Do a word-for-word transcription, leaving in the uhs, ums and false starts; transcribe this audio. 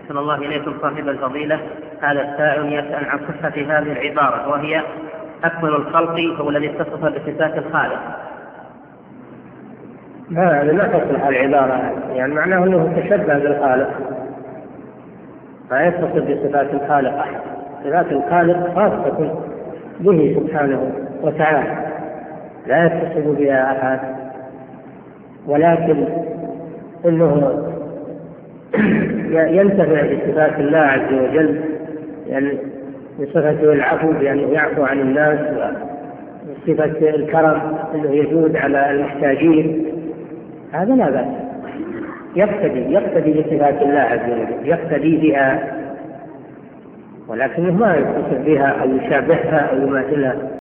أحسن الله إليكم صاحب الفضيلة. هذا السائل يسأل عن صحة هذه العبارة، وهي أكمل الخلق هو الذي اتصف بصفات الخالق. لا لا تصلح العبارة، يعني معناه أنه تشبه بالخالق، لا يتصف بصفات الخالق أحد. صفات الخالق خاصة به سبحانه وتعالى، لا يتصف بها أحد، ولكن إنه ينتفع بصفات الله عز وجل، يعني بصفته العفو بأنه يعفو عن الناس، وصفة الكرم أنه يجود على المحتاجين، هذا لا بأس، يقتدي يقتدي بصفات الله عز وجل، يقتدي بها، ولكنه ما يتصف بها أو يشابهها أو يماثلها.